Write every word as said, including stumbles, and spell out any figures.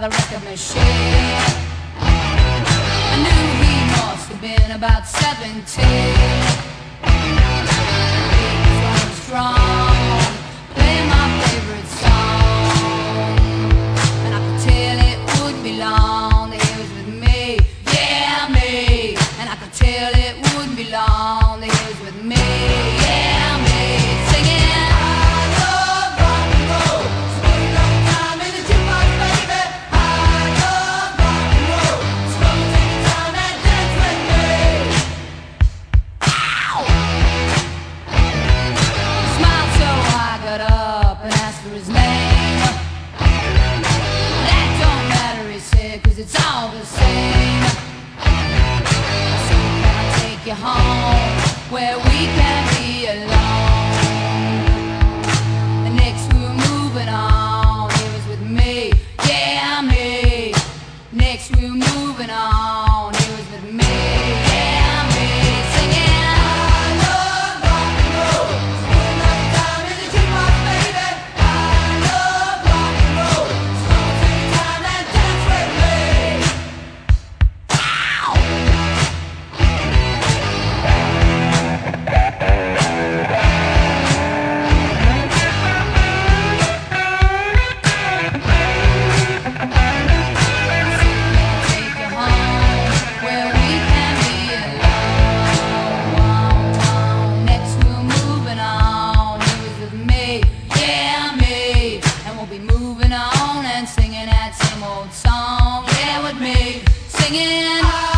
the record machine. I knew he must have been about seventeen. He was strong, playing my favorite song, and I could tell it wouldn't be long that he was with me, yeah me. And I could tell it wouldn't be long that he was with me, yeah me, singing. His name. That don't matter, he said, cause it's all the same. So can I take you home where we can be alone? And next we were moving on, he was with me, yeah me. Next we were moving on, he was with me, yeah me, singing. Moving on and singing that same old song, yeah, with me, singing.